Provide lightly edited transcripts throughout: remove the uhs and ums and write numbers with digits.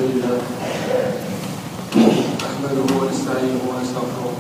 لله نحمده ونستعينه ونستغفره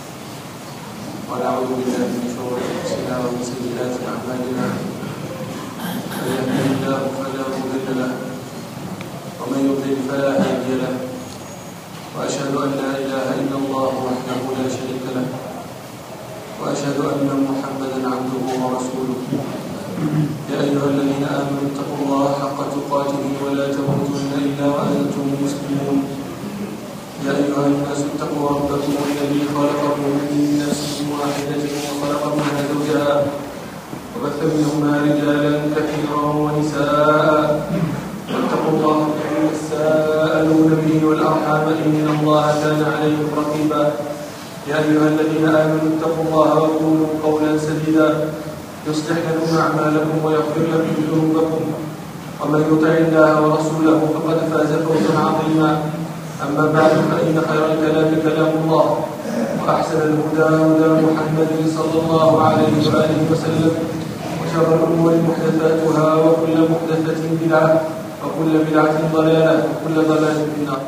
ونعوذ بالله من شرور انفسنا ومن سيئات اعمالنا من يهده الله فلا مضل له ومن يضلل فلا هادي له واشهد ان لا اله الا الله وحده لا شريك له واشهد ان محمدا عبده ورسوله يا أيها الذين آمنوا اتقوا الله حق تقاته ولا تموتن إلا وأنتم مسلمون يا أيها الناس اتقوا ربكم الذي خلقكم من نفس واحدة وخلق منها زوجها وبث منهما رجالا كثيرا ونساء واتقوا الله الذي تساءلون به والأرحام إن الله كان عليكم رقيبا يا أيها الذين آمنوا اتقوا الله وقولوا قولا سديدا يصلح لكم أعمالكم ويغفر لكم ذنوبكم ومن يطع الله ورسوله فقد فاز فوزا عظيما أما بعد فإن خير الكلام كلام الله وأحسن الهدى هدى محمد صلى الله عليه وآله وسلم وشر الأمور محدثاتها وكل محدثة بدعة وكل بدعة ضلالة وكل ضلالة في النار.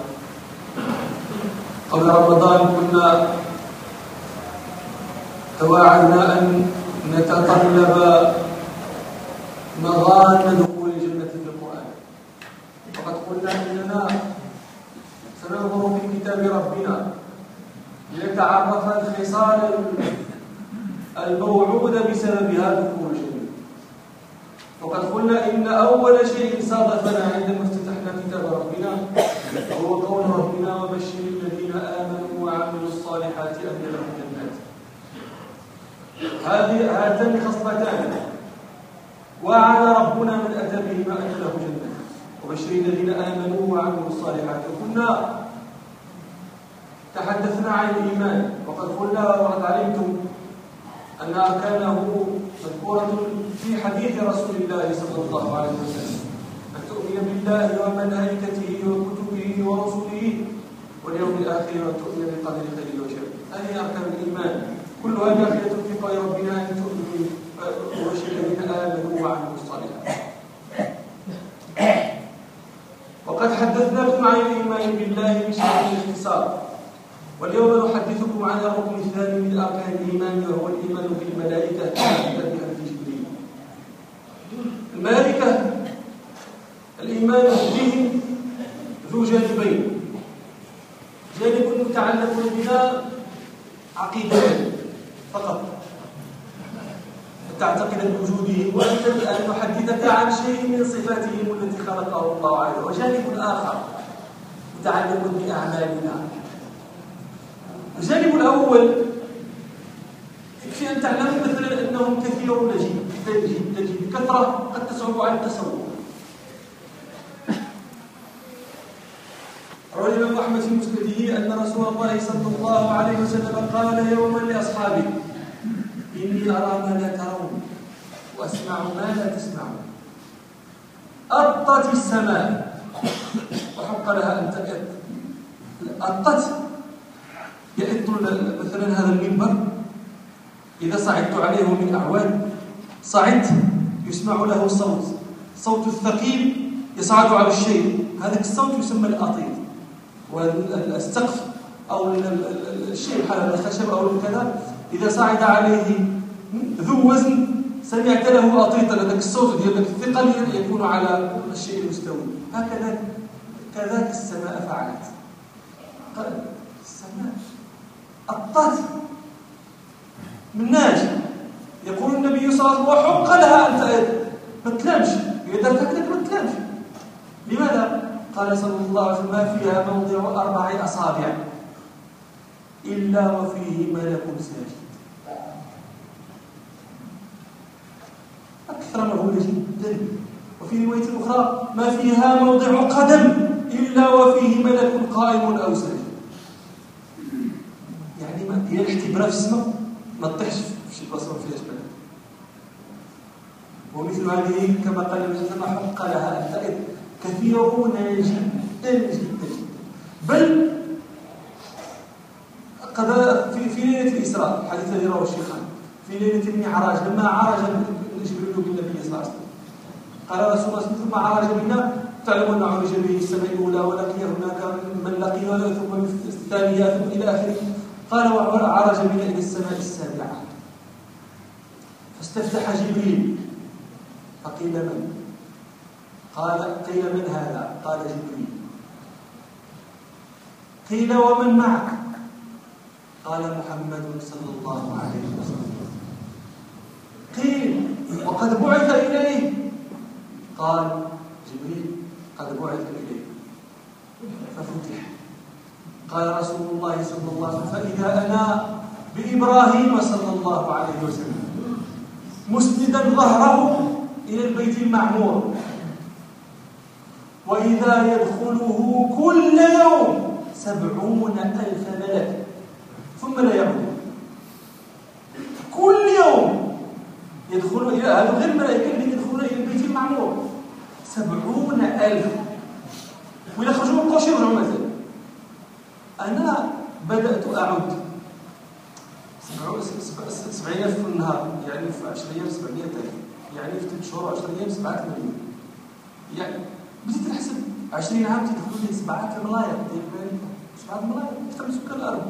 قبل رمضان كنا تواعدنا أن نتطلب مغان دخول الجنة في القرآن، وقد قلنا إننا سننظر في كتاب ربنا لنتعرف الخصال الموعود بسببها دخول الجنة. وقد قلنا إن أول شيء صادفنا عندما افتتحنا كتاب ربنا هو قول ربنا وبشر الذين آمنوا وعملوا الصالحات أن لهم جنات. هاتان خصلتان وعد ربنا من أتى بهما أن له جنة وبشر الذين آمنوا وعملوا الصالحات. وكنا تحدثنا عن الإيمان وقد قلنا وقد علمتم أن أركانه مذكورة في حديث رسول الله صلى الله عليه وسلم: أن تؤمن بالله وملائكته وكتبه ورسله واليوم الآخر وتؤمن بقدر خيره وشره. هذه أركان الإيمان كلها داخلة في قول ربنا أن تؤمنوا وبشر الذين آمنوا وعملوا الصالحات. وقد حدثناكم عن الإيمان بالله بشرط الاختصار، واليوم نحدثكم عن الركن الثاني من أركان الإيمان وهو الإيمان بالملائكة كتابها في جبريل. الملائكة الإيمان بهم ذو جانبين: جانب متعلق بنا عقيدة فقط تعتقد بوجودهم وأنت أن نحدثك عن شيء من صفاتهم التي خلقه الله عليه، وجانب آخر متعلق بأعمالنا. الجانب الأول يكفي أن تعلم مثلا أنهم كثيرون جدا بكثرة قد تصعب على التصور. روى الإمام أحمد في مسنده أن رسول الله صلى الله عليه وسلم قال يوما لأصحابه: إني أرى ما لا ترون وأسمع ما لا تسمعون. أطت السماء وحق لها أن تأت. أطت يأت مثلا هذا المنبر إذا صعدت عليه من أعوان صعدت يسمع له صوت الثقيل يصعد على الشيء، هذا الصوت يسمى الأطيط. والسقف أو الشيء بحال الخشب أو الكذا إذا صعد عليه ذو وزن سمعت له أطيطا، هذاك الصوت ديال الثقل يكون على الشيء المستوي. هكذا كذاك السماء فعلت. قال السماء أطت من ناجي. يقول النبي صلى الله عليه وسلم: وحق لها أن ما تلامش، إذا تاكلك ما تلامش. لماذا؟ قال صلى الله عليه وسلم: ما فيها موضع 4 أصابع إلا وفيه ملك ساجد. أكثر مهولة جدا. وفي رواية أخرى: ما فيها موضع قدم إلا وفيه ملك قائم أو ساجد. يعني ما هي الاختبار في السماء ما تطيحش في شي بلاصة ما فيهاش ملك. ومثل هذه كما قال النبي صلى الله عليه وسلم: حق لها أن تئد. كثيرون جدا جدا، بل قد في ليلة الإسراء، الحديث الذي رواه الشيخان، في ليلة المعراج لما عرج جبريل بالنبي صلى الله عليه وسلم قال رسول الله ثم عرج بنا تعلم أن عرج به السماء الأولى ولقي هناك من لقي ثم الثانية ثم إلى آخره. قال وعرج بنا إلى السماء السابعة فاستفتح جبريل فقيل من؟ قيل من هذا؟ قال جبريل. قيل ومن معك؟ قال محمد صلى الله عليه وسلم. قيل وقد بعث إليه؟ قال جبريل قد بعث إليه. ففتح. قال رسول الله صلى الله عليه وسلم فإذا أنا بإبراهيم صلى الله عليه وسلم مسندا ظهره إلى البيت المعمور وإذا يدخله كل يوم 70,000 ملك ثم لا يعود. كل يوم يدخلون إلى هذا غير الملائكة الذين يدخلون إلى البيت المعمور 70,000 ويخرجون من القوش يرجعون مثلا. أنا بدأت أعد 70,000 في النهار يعني في 10 أيام 700,000 يعني في 3 شهور 10 أيام 7 مليون يعني بديت نحسب 20 عام تدخلوا لي 7 ملاير 7 ملاير أكثر من سكان الأرض.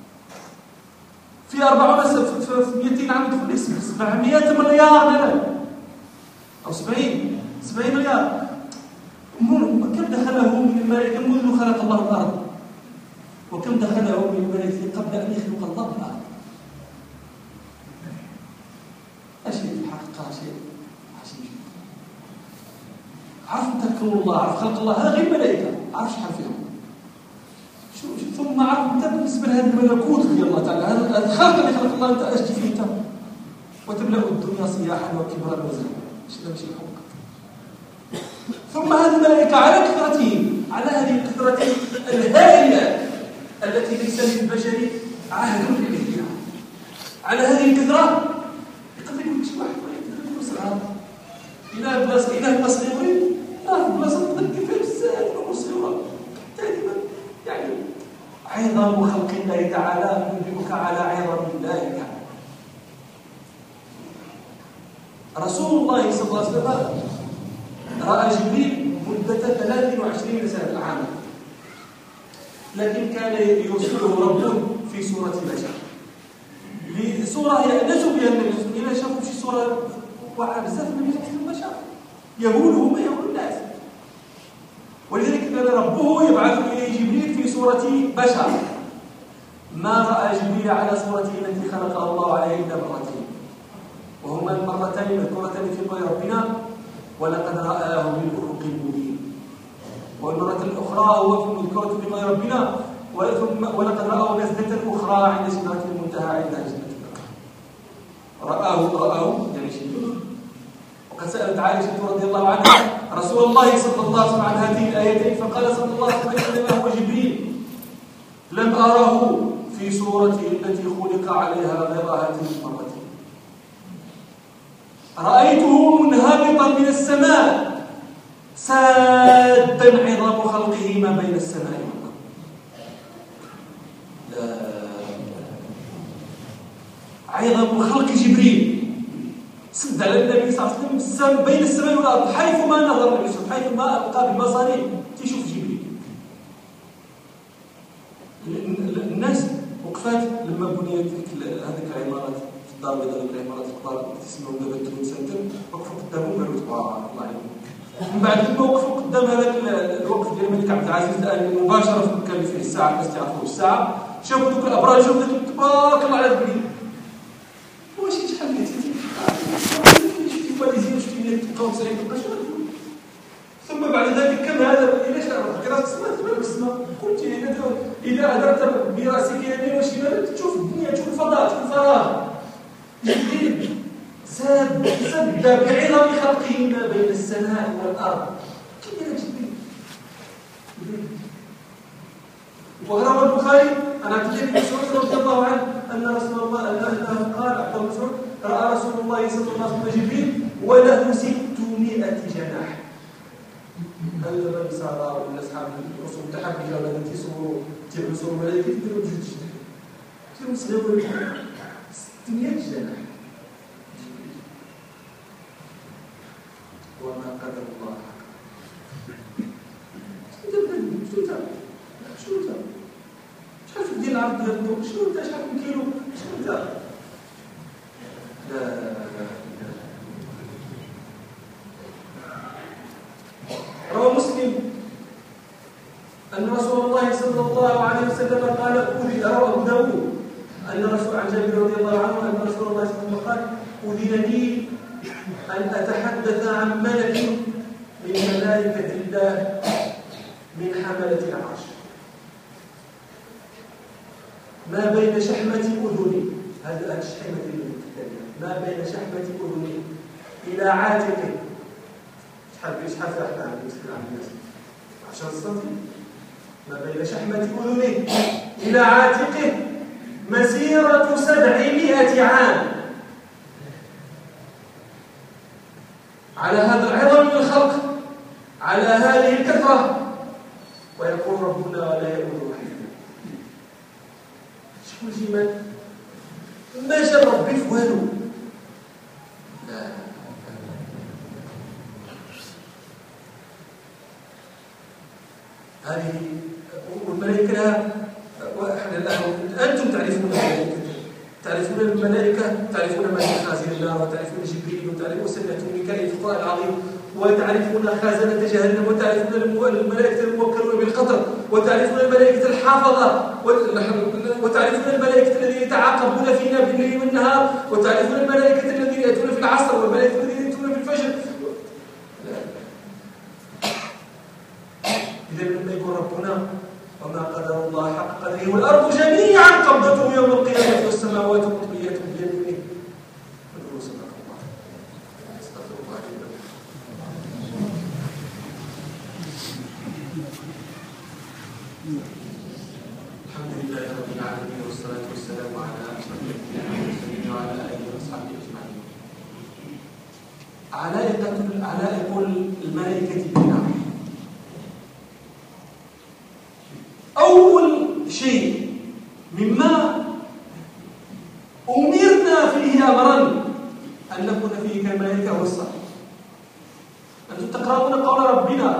في 200 عام يدخل لي 700 مليار دولار أو 70 مليار. كم دخله من الملائكة منذ خلق الله الأرض وكم دخله من الملائكة قبل أن يخلق الله الأرض. شيء في الحقيقة شيء عجيب. عرف تذكر الله عرف خلق الله هذا غير ملائكة عرف شحال فيهم ثم عرف انت بالنسبة لهذا الملكوت ديال الله تعالى هذا الخلق اللي خلق الله انت اش فيه انت وتملأ الدنيا صياحا وكبرا وزنا ماشي الحق. ثم هذه الملائكة على كثرتهم على هذه الكثرة الهائلة التي ليس للبشر عهد إليها على هذه الكثرة يقدر يكون شي واحد يقدر يكون صغار إلى بلاصة صغيرين لا بلاصة تذكر فيها بزاف الأمور صغيرة دائما يعني عظم خلق الله تعالى ينبئك على عظم الله تعالى. رسول الله صلى الله عليه وسلم رأى جبريل مدة 23 سنة عاما لكن كان يرسله ربه في صورة بشر لصورة يأنس بها النبي إذا شافوا في صورة واعرة بزاف من البشر يهولهم يهول الناس ولذلك كان ربه يبعث إليه جبريل في صورة بشر. ما رأى جبريل على صورته التي خلقها الله عليه إلا مرتين وهما المرتين المذكورتان في قول ربنا ولقد رآه بالأفق المبين والمرة الأخرى هو في المذكورة في قول ربنا ولقد رآه نزلة أخرى عند سدرة المنتهى عندها جنة رآه يعني شيء. وقد سألت عائشة رضي الله عنها رسول الله صلى الله عليه وسلم عن هذه الآيتين فقال صلى الله عليه وسلم إنما هو جبريل لم أراه في صورته التي خلق عليها غير هاتين المرتين. رأيته منهبطا من السماء سادا عظام خلقه ما بين السماء والأرض. عظام خلق جبريل سد على النبي صلى الله عليه وسلم بين السماء والأرض حيث ما نظر النبي صلى الله عليه وسلم حيث ما ألقى ببصره تشوف جبريل. الناس وقفات لما بنيت هذيك العمارات في الدار البيضاء هذيك العمارات الكبار تسميهم دابا التون سنتر وقفوا قدامهم قالوا تبارك الله عليهم. من بعد ما وقفوا قدام هذاك الوقف ديال الملك عبد العزيز الآن مباشرة في المكان اللي فيه الساعة الناس تعرفوا الساعة شافوا ذوك الأبراج شافوا تبارك الله على جبريل. واش شحال من ثم بعد ذلك كم هذا إلى شعرك راس السماء تبارك السماء قلت إذا أدرت براسك يمين وشمال تشوف الدنيا تشوف الفضاء تشوف الفراغ. جبريل سد بعظم خلقه ما بين السماء والأرض. كيف جبريل وروى البخاري عن عبد الله بن مسعود رضي الله عنه أن رسول الله أنه قال عبد الله بن مسعود رأى رسول الله صلى الله عليه وسلم جبريل وله 600 جناح. هذا من سارة ولا أصحاب الرسول متحبكة ولا تيصوروا ملائكة يديروا بجوج جناح تيروا صغيروا 600 جناح. وما قدر الله حق شنو انت شحال في ديال العرض ديال الضوء شنو انت شحال من كيلو شنو انت لا رواه مسلم أن رسول الله صلى الله عليه وسلم قال رواه أبو داود أن رسول عن جابر رضي الله عنه أن رسول الله صلى الله عليه وسلم قال أذن لي أن أتحدث عن ملك من ملائكة الله من حملة العرش ما بين شحمة أذني هذا الشحمة ما بين شحمة أذني إلى عاتقه شحال فرحنا عن الناس 10 سم ما بين شحمة أذنه إلى عاتقه مسيرة 700 عام على هذا العظم من الخلق على هذه الكثرة ويقول ربنا ولا يؤمن حفظنا شكون الجمال ما جا ربي في والو لا هذه والملائكة لها أنتم تعرفون الملائكة تعرفون ملك خازن النار وتعرفون جبريل وتعرفون سنة ميكائيل في القرآن العظيم وتعرفون خازنة جهنم وتعرفون الملائكة الموكلون بالقطر وتعرفون الملائكة الحافظة وتعرفون الملائكة الذين يتعاقبون فينا بالليل والنهار وتعرفون الملائكة الذين يأتون في العصر والملائكة الذين يأتون في الفجر. إذا لما يقول ربنا وما قدر الله حق قدره والأرض جميعا قبضته يوم القيامة والسماوات مطويات بيمينه ونقول صدق الله استغفر الله الحمد لله رب العالمين والصلاة والسلام على أشرف الأنبياء والمرسلين وعلى آله وأصحابه أجمعين. علائق الملائكة بنا أول شيء مما أمرنا فيه أمرا أن نكون فيه كالملائكة هو الصلاة. أنتم تقرؤون قول ربنا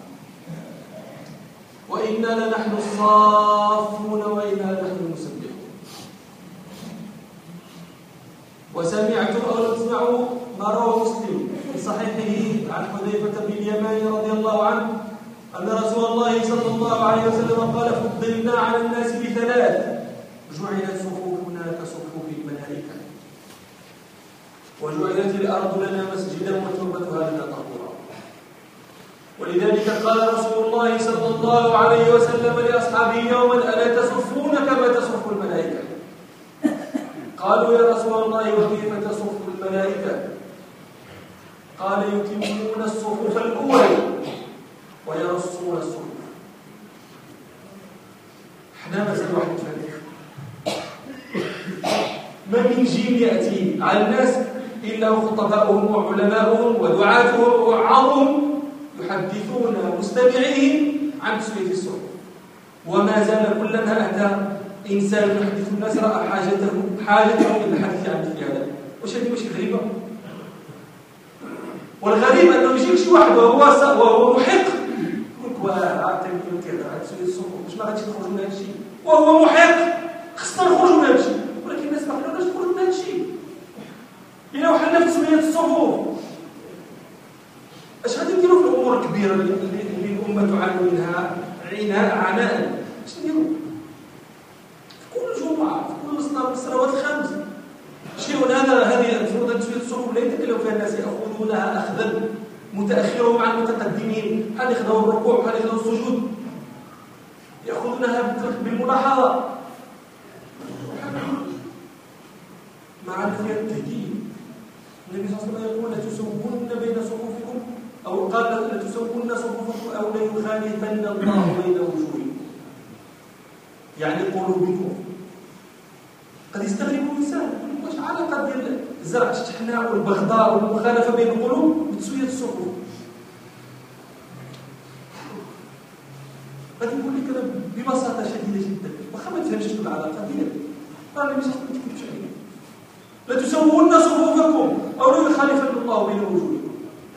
وإنا لنحن الصافون وإنا لنحن المسبحون. وسمعتم أو لم تسمعوا ما رواه مسلم في صحيحه عن حذيفة بن اليمان رضي الله عنه أن رسول الله صلى الله عليه وسلم قال فضلنا على الناس بثلاث جعلت صفوفنا كصفوف الملائكة وجعلت الأرض لنا مسجدا وتربتها لنا طهورا. ولذلك قال رسول الله صلى الله عليه وسلم لأصحابه يوما ألا تصفون كما تصف الملائكة؟ قالوا يا رسول الله وكيف تصف الملائكة؟ قال يتمون الصفوف الأول ويرصون الصفوف. احنا مازال واحد الفريق ما من جيل يأتي على الناس إلا خطباؤهم وعلماؤهم ودعاتهم ووعاظهم يحدثون مستمعين عن تسوية الصفوف. وما زال كلما أتى إنسان يحدث الناس رأى حاجته إلى الحديث عن مثل هذا. واش هذه ماشي غريبة؟ والغريب أنه يجيك شي واحد وهو محق وعطيني كذا تسوية الصفوف باش ما غاديش نخرجوا من هذا الشيء وهو محق خصنا نخرجوا من هذا الشيء. ولكن الناس ما خلوناش نخرجوا من هذا الشيء. إلا وحنا في تسوية الصفوف اش غادي نديروا في الأمور الكبيرة اللي الأمة تعاني منها عناء؟ اش نديروا؟ في كل جمعة في كل الصلوات الخمس شيء هذه المفروض تسوية الصفوف لا يتكلم فيها الناس يأخذونها أخذا متأخرهم عن المتقدمين. بحال يخدموا الركوع بحال يخدموا السجود يأخذونها بالملاحظة مع فيها التهديد. النبي صلى الله عليه وسلم يقول لا تسوون بين صفوفكم أو قال لا تسوون صفوفكم أو لا يخالفن الله بين وجوهكم يعني قلوبكم. قد يستغرب الإنسان واش علاقة ديال زرع الشحناء والبغضاء والمخالفة بين القلوب بتسوية الصفوف؟ غادي نقول لك انا ببساطه شديده جدا واخا ما تفهمش العلاقه ديالك راه ماشي ما تكتبش عليا لا تسوون صفوفكم او لا يخالفن الله بين وجوهكم.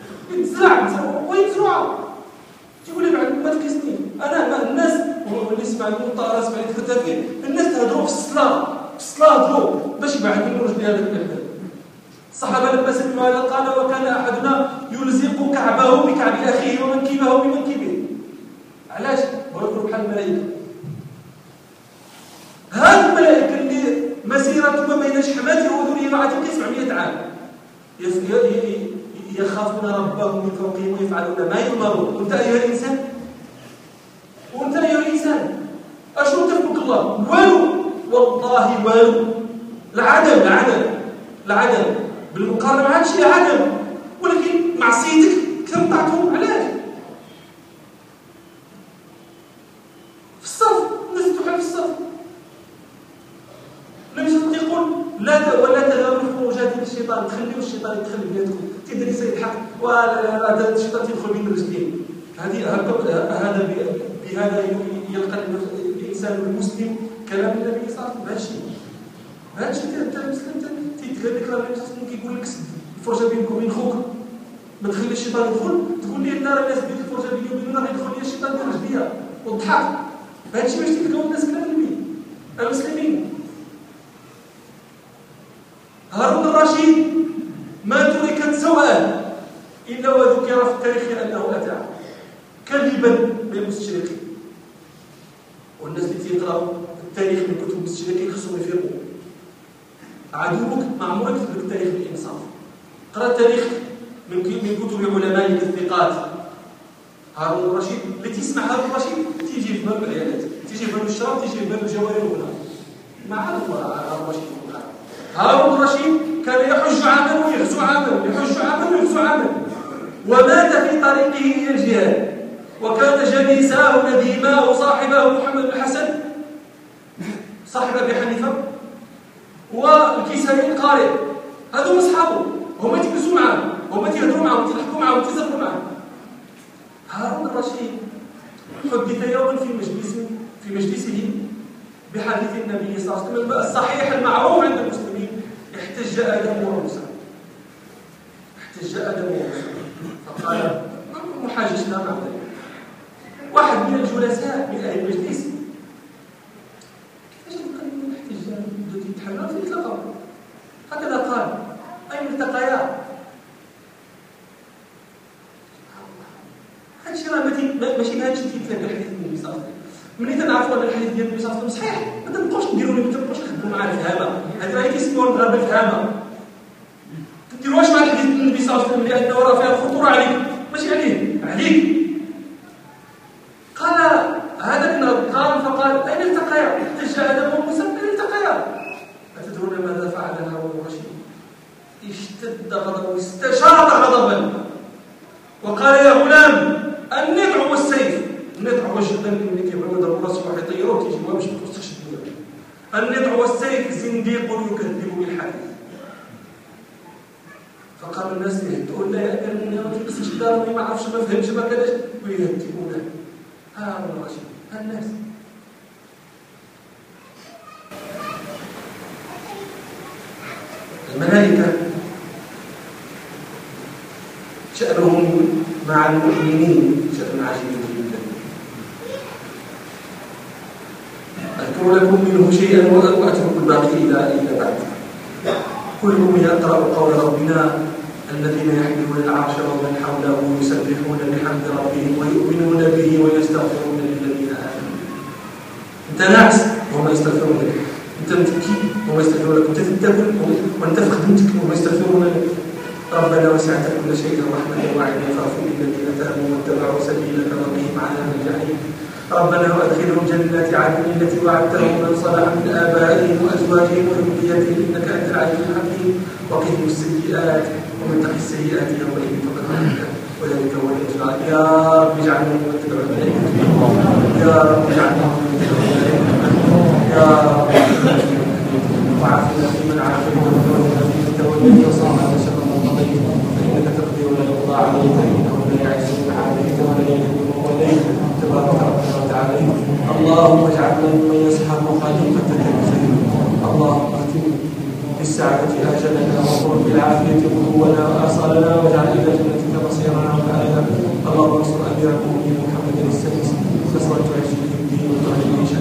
يتزرع وين تزرعوا؟ تقول لي بعد ما تقيسني انا الناس اللي يسمع المطار يسمع الكتابين الناس تهضروا في الصلاة هضروا باش يبعد من رجل هذا البلد. الصحابة لما سمعوا هذا قال وكان أحدنا يلزق كعبه بكعب أخيه ومنكبه بمنكبه. علاش؟ ويقولوا بحال الملائكة. هذه الملائكة اللي مسيرتهم بين شحمات وذرية بعضهم 900 عام يخافون ربهم من فوقهم ويفعلون ما يؤمرون. وانت أيها الإنسان أشو تفك الله؟ والو والله والو. العدم بالمقارنة ما عادش عدم، ولكن معصيتك كثر طاعتهم. علاش؟ في الصف الناس تحل في الصف. النبي صلى الله عليه وسلم يقول ولا تذهبوا الخروجات الشيطان، تخليوا الشيطان يدخل بيناتكم تدري سيضحك ولا هذا الشيطان يدخل بين الرجلين. هذا بهذا يلقى الانسان المسلم كلام النبي صلى الله عليه وسلم. هذا الشيء انت المسلم تيتكلم النبي صلى الله عليه وسلم كيقول لك سد الفرجه بينك وبين خوك، ما تخلي الشيطان يدخل. تقول لي النار الناس ديال الفرجه بيني وبيننا غيدخل لي الشيطان ديال رجليا والضحك. هذا الشيء باش تلقاو الناس كلام النبي المسلمين. هارون الرشيد ما تركت سوءا إلا وذكر في التاريخ أنه أتى كذبا بالمستشرقين. والناس اللي تيقراوا التاريخ من كتب المستشرقين خصهم يفهموا عدوك ما عمرك يكتب التاريخ بالإنصاف. قرأ التاريخ من كتب علماء الثقات. هارون الرشيد اللي تسمع هارون الرشيد تيجي في بال العيالات، تيجي في بال الشراب، تيجي في بال الجواهر والغنى. ما عرف هارون الرشيد. هارون الرشيد كان يحج عاما ويغزو عاما، ومات في طريقه إلى الجهاد، وكان جليساه نديماه صاحبه محمد بن الحسن صاحب أبي حنيفة والكسائي القارئ. هذو أصحابه، هما تجلسوا معه، هما تيهضروا معه، تضحكوا معه، تزرقوا معه. هارون الرشيد حدث يوما في مجلسه بحديث النبي صلى الله عليه وسلم الصحيح المعروف عند المسلمين: احتج آدم وموسى. فقال محاججنا مع ذلك. واحد من الجلساء من أهل المجلس كيفاش نقول الاحتجاج بدو يتحرر في التقوا هكذا قال: أين التقيا؟ هادشي راه ماشي بهادشي تيتلاقى الحديث النبي صلى الله عليه وسلم. ملي تنعرفوا ان الحديث ديال النبي صلى الله عليه وسلم صحيح ما تنبقاوش نديروا ما تنبقاوش نخدموا معاه الفهامه. هذه راه كيسموها المغاربه الفهامه. ما تديروهاش مع الحديث ديال النبي صلى الله عليه وسلم لانه راه فيها خطوره عليك، ماشي عليك. قال هذا ابن قام فقال: اين التقيا؟ احتج ادم وموسى اين التقيا؟ أتدرون ماذا فعل هارون الرشيد؟ اشتد غضبه واستشاط غضبا وقال: يا غلام، النطع والسيف. النطع هو الشيطان اللي كيبغيو يضربوا راسك واحد يطيروه تيجي هو باش ما توسخش الدنيا. النطع والسيف زنديق يكذب بالحديث. فقام الناس يهدئون: لا يا امير المؤمنين ما تلبسش الدار ما عرفش ما فهمش ما كذاش، ويهدئونه. هارون الرشيد الناس الملائكة شأنهم مع المؤمنين شأن عجيب جدا. أذكر لكم منه شيئا وأترك الباقي إلى بعد. كلكم يقرأ قول ربنا: الذين يحملون العرش ومن حوله يسبحون بحمد ربهم ويؤمنون به ويستغفرون للذين آمنوا. أنت ناعس وهم يستغفرون لك، أنت متكي وهم يستغفرون لك، أنت تتكل وأنت في خدمتك وهم يستغفرون لك. ربنا وسعت كل شيء رحمة وعلما فاغفر للذين تابوا واتبعوا سبيلك وقهم عذاب الجحيم. ربنا وادخلهم جنات عدن التي وعدتهم من صلح من آبائهم وأزواجهم وذريتهم إنك أنت العزيز الحكيم. وقهم السيئات ومن تقي السيئات يومئذ فقد رحمته وذلك هو الإجراء. يا رب اجعلنا من اتبع الملائكة، يا رب اجعلنا من اتبع الملائكة، يا رب وعافنا فيمن عافيت وتولنا فيمن توليت وصرنا شر ما قضيت فإنك تقضي ولا يقضى عليك إنه لا يعز من عافيت ولا يهدي من وليت تبارك ربنا وتعالى. اللهم اجعلنا ممن يسحب خليفتك بخير. اللهم اختم بالسعادة آجلنا وقل بالعافية غدونا وآصالنا واجعل إلى جنتك مصيرنا ومآلنا. اللهم انصر أمير المؤمنين محمد السادس نصرة عز الدين وطهر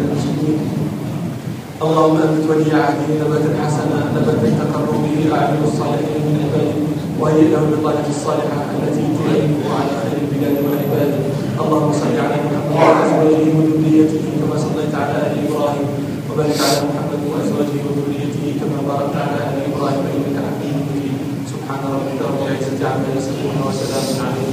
اللهم أنبت ولي عهده نباتا حسنا نباتا تقر به أعين الصالحين من عبادك وهيئ له بالطاعة الصالحة التي تعينه على خير البلاد والعباد. اللهم صل على محمد وأزواجه وذريته كما صليت على آل إبراهيم وبارك على محمد وأزواجه وذريته كما باركت على آل إبراهيم إنك حميد مجيد. سبحان ربك رب العزة عما يصفون وسلام على